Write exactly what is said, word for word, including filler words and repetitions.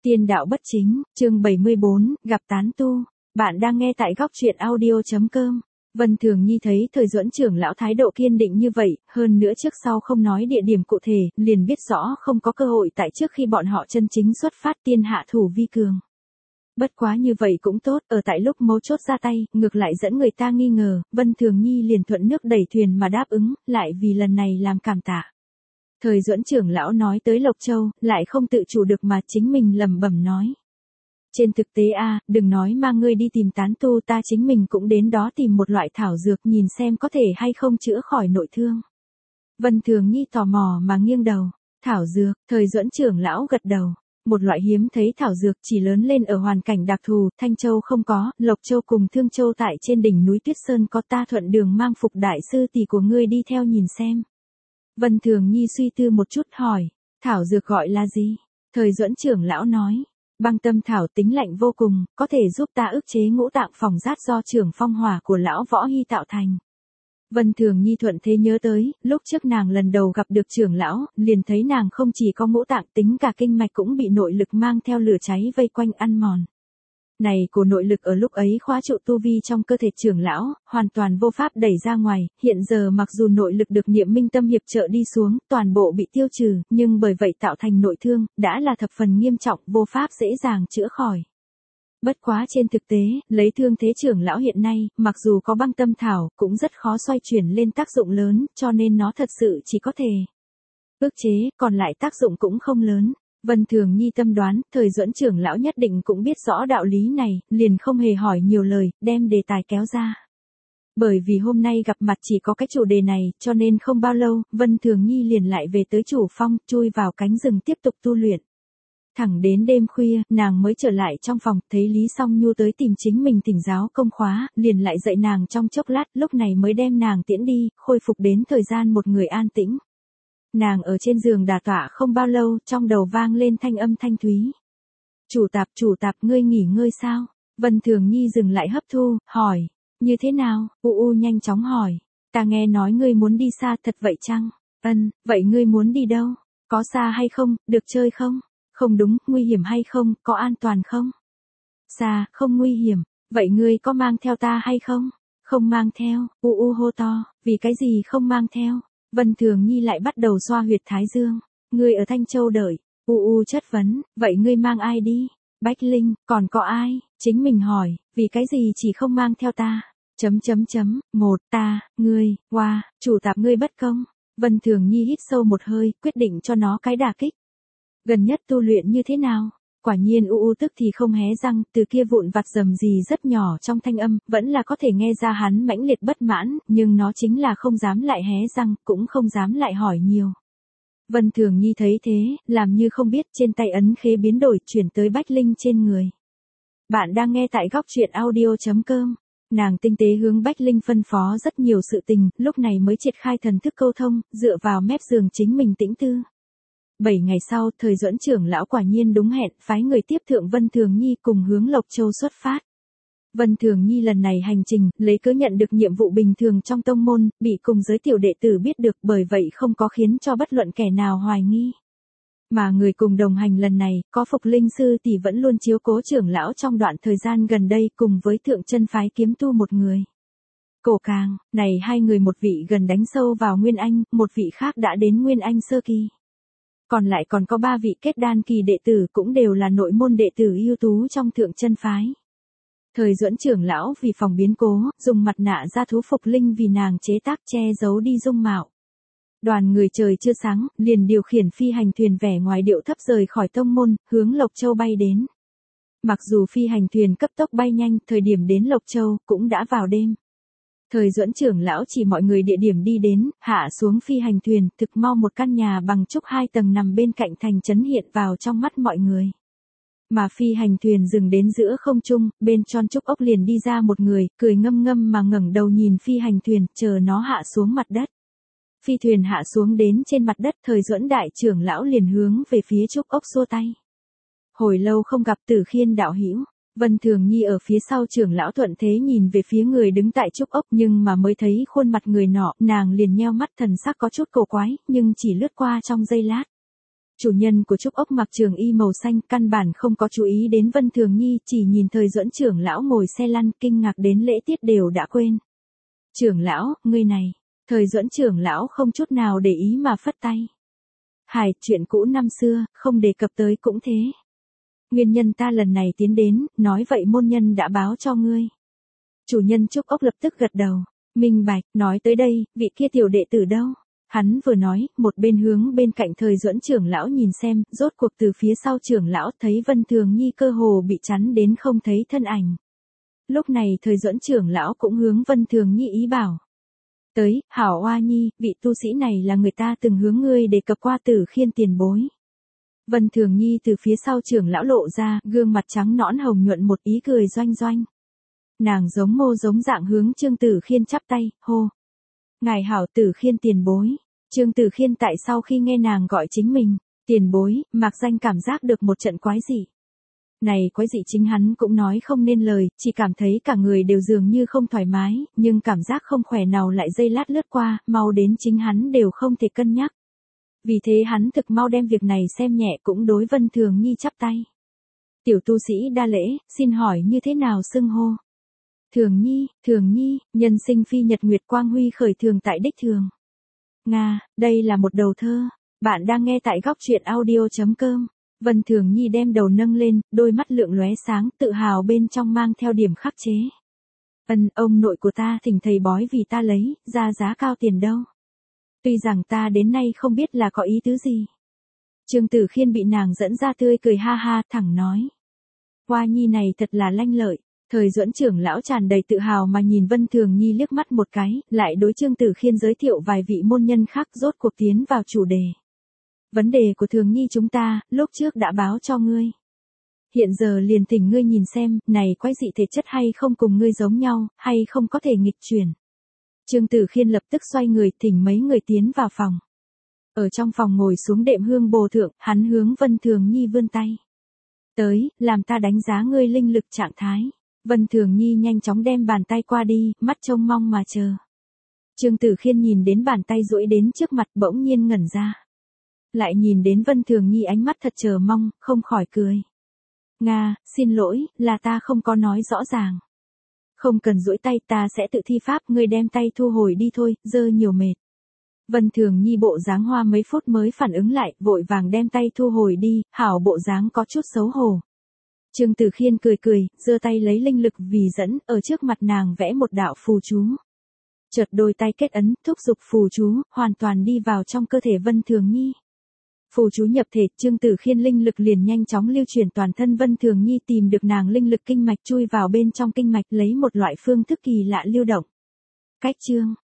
Tiên đạo bất chính, chương bảy mươi bốn, gặp tán tu. Bạn đang nghe tại góc truyện audio.com. Vân Thường Nhi thấy Thời Duẫn trưởng lão thái độ kiên định như vậy, hơn nữa trước sau không nói địa điểm cụ thể, liền biết rõ không có cơ hội tại trước khi bọn họ chân chính xuất phát tiên hạ thủ vi cường. Bất quá như vậy cũng tốt, ở tại lúc mấu chốt ra tay, ngược lại dẫn người ta nghi ngờ, Vân Thường Nhi liền thuận nước đẩy thuyền mà đáp ứng, lại vì lần này làm cảm tạ. Thời Duẫn trưởng lão nói tới Lộc Châu, lại không tự chủ được mà chính mình lẩm bẩm nói. Trên thực tế a, đừng nói mà ngươi đi tìm tán tu, ta chính mình cũng đến đó tìm một loại thảo dược nhìn xem có thể hay không chữa khỏi nội thương. Vân Thường Nhi tò mò mà nghiêng đầu. Thảo dược, Thời Duẫn trưởng lão gật đầu. Một loại hiếm thấy thảo dược chỉ lớn lên ở hoàn cảnh đặc thù, Thanh Châu không có, Lộc Châu cùng Thương Châu tại trên đỉnh núi Tuyết Sơn có, ta thuận đường mang phục đại sư tỷ của ngươi đi theo nhìn xem. Vân Thường Nhi suy tư một chút hỏi, thảo dược gọi là gì? Thời Duẫn trưởng lão nói, băng tâm thảo tính lạnh vô cùng, có thể giúp ta ức chế ngũ tạng phòng rát do trưởng phong hỏa của lão Võ Hy tạo thành. Vân Thường Nhi thuận thế nhớ tới, lúc trước nàng lần đầu gặp được trưởng lão, liền thấy nàng không chỉ có ngũ tạng, tính cả kinh mạch cũng bị nội lực mang theo lửa cháy vây quanh ăn mòn. Này của nội lực ở lúc ấy khóa trụ tu vi trong cơ thể trưởng lão, hoàn toàn vô pháp đẩy ra ngoài, hiện giờ mặc dù nội lực được Niệm Minh Tâm hiệp trợ đi xuống, toàn bộ bị tiêu trừ, nhưng bởi vậy tạo thành nội thương, đã là thập phần nghiêm trọng, vô pháp dễ dàng chữa khỏi. Bất quá trên thực tế, lấy thương thế trưởng lão hiện nay, mặc dù có băng tâm thảo, cũng rất khó xoay chuyển lên tác dụng lớn, cho nên nó thật sự chỉ có thể ức chế, còn lại tác dụng cũng không lớn. Vân Thường Nhi tâm đoán, Thời Duẫn trưởng lão nhất định cũng biết rõ đạo lý này, liền không hề hỏi nhiều lời, đem đề tài kéo ra. Bởi vì hôm nay gặp mặt chỉ có cái chủ đề này, cho nên không bao lâu, Vân Thường Nhi liền lại về tới chủ phong, chui vào cánh rừng tiếp tục tu luyện. Thẳng đến đêm khuya, nàng mới trở lại trong phòng, thấy Lý Song Nhu tới tìm chính mình thỉnh giáo công khóa, liền lại dạy nàng trong chốc lát, lúc này mới đem nàng tiễn đi, khôi phục đến thời gian một người an tĩnh. Nàng ở trên giường đả tọa không bao lâu, trong đầu vang lên thanh âm thanh thúy. Chủ tạp, chủ tạp, ngươi nghỉ ngơi sao? Vân Thường Nhi dừng lại hấp thu, hỏi, như thế nào? U U nhanh chóng hỏi, ta nghe nói ngươi muốn đi xa thật vậy chăng? Ân, vậy ngươi muốn đi đâu? Có xa hay không, được chơi không? Không đúng, nguy hiểm hay không, có an toàn không? Xa, không nguy hiểm, vậy ngươi có mang theo ta hay không? Không mang theo, U U hô to, vì cái gì không mang theo? Vân Thường Nhi lại bắt đầu xoa huyệt thái dương. Ngươi ở Thanh Châu đợi. U U chất vấn, vậy ngươi mang ai đi? Bách Linh, còn có ai? Chính mình hỏi, vì cái gì chỉ không mang theo ta? Chấm chấm chấm, một, ta, ngươi, qua, wow, chủ tạp ngươi bất công. Vân Thường Nhi hít sâu một hơi, quyết định cho nó cái đả kích. Gần nhất tu luyện như thế nào? Quả nhiên U U tức thì không hé răng, từ kia vụn vặt rầm rì rất nhỏ trong thanh âm, vẫn là có thể nghe ra hắn mãnh liệt bất mãn, nhưng nó chính là không dám lại hé răng, cũng không dám lại hỏi nhiều. Vân Thường Nhi thấy thế, làm như không biết, trên tay ấn khế biến đổi, chuyển tới Bách Linh trên người. Bạn đang nghe tại góc truyện audio.com. Nàng tinh tế hướng Bách Linh phân phó rất nhiều sự tình, lúc này mới triệt khai thần thức câu thông, dựa vào mép giường chính mình tĩnh tư. Bảy ngày sau, Thời Duẫn trưởng lão quả nhiên đúng hẹn, phái người tiếp thượng Vân Thường Nhi cùng hướng Lộc Châu xuất phát. Vân Thường Nhi lần này hành trình, lấy cớ nhận được nhiệm vụ bình thường trong tông môn, bị cùng giới tiểu đệ tử biết được, bởi vậy không có khiến cho bất luận kẻ nào hoài nghi. Mà người cùng đồng hành lần này, có Phục Linh sư tỷ vẫn luôn chiếu cố trưởng lão trong đoạn thời gian gần đây, cùng với thượng chân phái kiếm tu một người. Cổ Càng, này hai người, một vị gần đánh sâu vào Nguyên Anh, một vị khác đã đến Nguyên Anh sơ kỳ. Còn lại còn có ba vị kết đan kỳ đệ tử, cũng đều là nội môn đệ tử ưu tú trong thượng chân phái. Thời Duẫn trưởng lão vì phòng biến cố, dùng mặt nạ da thú Phục Linh vì nàng chế tác che giấu đi dung mạo. Đoàn người trời chưa sáng, liền điều khiển phi hành thuyền vẻ ngoài điệu thấp rời khỏi tông môn, hướng Lộc Châu bay đến. Mặc dù phi hành thuyền cấp tốc bay nhanh, thời điểm đến Lộc Châu, cũng đã vào đêm. Thời Duẫn trưởng lão chỉ mọi người địa điểm đi đến, hạ xuống phi hành thuyền, thực mau một căn nhà bằng trúc hai tầng nằm bên cạnh thành trấn hiện vào trong mắt mọi người. Mà phi hành thuyền dừng đến giữa không trung, bên tròn trúc ốc liền đi ra một người, cười ngâm ngâm mà ngẩng đầu nhìn phi hành thuyền, chờ nó hạ xuống mặt đất. Phi thuyền hạ xuống đến trên mặt đất, Thời Duẫn đại trưởng lão liền hướng về phía trúc ốc xua tay. Hồi lâu không gặp Tử Khiên đạo hữu. Vân Thường Nhi ở phía sau trưởng lão thuận thế nhìn về phía người đứng tại trúc ốc, nhưng mà mới thấy khuôn mặt người nọ, nàng liền nheo mắt, thần sắc có chút cổ quái, nhưng chỉ lướt qua trong giây lát. Chủ nhân của Trúc Ốc mặc trường y màu xanh, căn bản không có chú ý đến Vân Thường Nhi, chỉ nhìn Thời Duẫn trưởng lão ngồi xe lăn, kinh ngạc đến lễ tiết đều đã quên. Trưởng lão, ngươi này. Thời Duẫn trưởng lão không chút nào để ý mà phất tay. Hải, chuyện cũ năm xưa, không đề cập tới cũng thế. Nguyên nhân ta lần này tiến đến, nói vậy môn nhân đã báo cho ngươi. Chủ nhân Trúc Ốc lập tức gật đầu. Minh bạch, nói tới đây, vị kia tiểu đệ tử đâu? Hắn vừa nói, một bên hướng bên cạnh Thời Duẫn trưởng lão nhìn xem, rốt cuộc từ phía sau trưởng lão thấy Vân Thường Nhi cơ hồ bị chắn đến không thấy thân ảnh. Lúc này Thời Duẫn trưởng lão cũng hướng Vân Thường Nhi ý bảo. Tới, hảo oa nhi, vị tu sĩ này là người ta từng hướng ngươi đề cập qua Tử Khiên tiền bối. Vân Thường Nhi từ phía sau trưởng lão lộ ra, gương mặt trắng nõn hồng nhuận một ý cười doanh doanh. Nàng giống mô giống dạng hướng Trương Tử Khiên chắp tay, hô. Ngài hảo Tử Khiên tiền bối. Trương Tử Khiên tại sau khi nghe nàng gọi chính mình, tiền bối, mặc danh cảm giác được một trận quái dị. Này quái dị chính hắn cũng nói không nên lời, chỉ cảm thấy cả người đều dường như không thoải mái, nhưng cảm giác không khỏe nào lại dây lát lướt qua, mau đến chính hắn đều không thể cân nhắc. Vì thế hắn thực mau đem việc này xem nhẹ, cũng đối Vân Thường Nhi chắp tay. Tiểu tu sĩ đa lễ, xin hỏi như thế nào xưng hô? Thường Nhi, Thường Nhi, nhân sinh phi nhật nguyệt quang huy khởi thường tại đích thường. Nga, đây là một đầu thơ. Bạn đang nghe tại góc truyện audio chấm com. Vân Thường Nhi đem đầu nâng lên, đôi mắt lượng lóe sáng, tự hào bên trong mang theo điểm khắc chế. Ân, ông nội của ta thỉnh thầy bói vì ta lấy, ra giá cao tiền đâu. Tuy rằng ta đến nay không biết là có ý tứ gì. Trương Tử Khiên bị nàng dẫn ra tươi cười ha ha, thẳng nói. Hoa nhi này thật là lanh lợi. Thời Duẫn trưởng lão tràn đầy tự hào mà nhìn Vân Thường Nhi liếc mắt một cái, lại đối Trương Tử Khiên giới thiệu vài vị môn nhân khác, rốt cuộc tiến vào chủ đề. Vấn đề của Thường Nhi chúng ta, lúc trước đã báo cho ngươi. Hiện giờ liền thỉnh ngươi nhìn xem, này quái dị thể chất hay không cùng ngươi giống nhau, hay không có thể nghịch chuyển. Trương Tử Khiên lập tức xoay người, thỉnh mấy người tiến vào phòng. Ở trong phòng ngồi xuống đệm hương bồ thượng, hắn hướng Vân Thường Nhi vươn tay. Tới, làm ta đánh giá ngươi linh lực trạng thái. Vân Thường Nhi nhanh chóng đem bàn tay qua đi, mắt trông mong mà chờ. Trương Tử Khiên nhìn đến bàn tay duỗi đến trước mặt, bỗng nhiên ngẩn ra. Lại nhìn đến Vân Thường Nhi ánh mắt thật chờ mong, không khỏi cười. Nga, xin lỗi, là ta không có nói rõ ràng. Không cần duỗi tay, ta sẽ tự thi pháp, ngươi đem tay thu hồi đi thôi, dơ nhiều mệt. Vân Thường Nhi bộ dáng hoa mấy phút mới phản ứng lại, vội vàng đem tay thu hồi đi, hảo bộ dáng có chút xấu hổ. Trương Tử Khiên cười cười, giơ tay lấy linh lực vì dẫn, ở trước mặt nàng vẽ một đạo phù chú. Chợt đôi tay kết ấn, thúc giục phù chú, hoàn toàn đi vào trong cơ thể Vân Thường Nhi. Phù chú nhập thể, Trương Tử Khiên linh lực liền nhanh chóng lưu chuyển toàn thân Vân Thường Nhi, tìm được nàng linh lực kinh mạch chui vào bên trong kinh mạch, lấy một loại phương thức kỳ lạ lưu động. Cách chương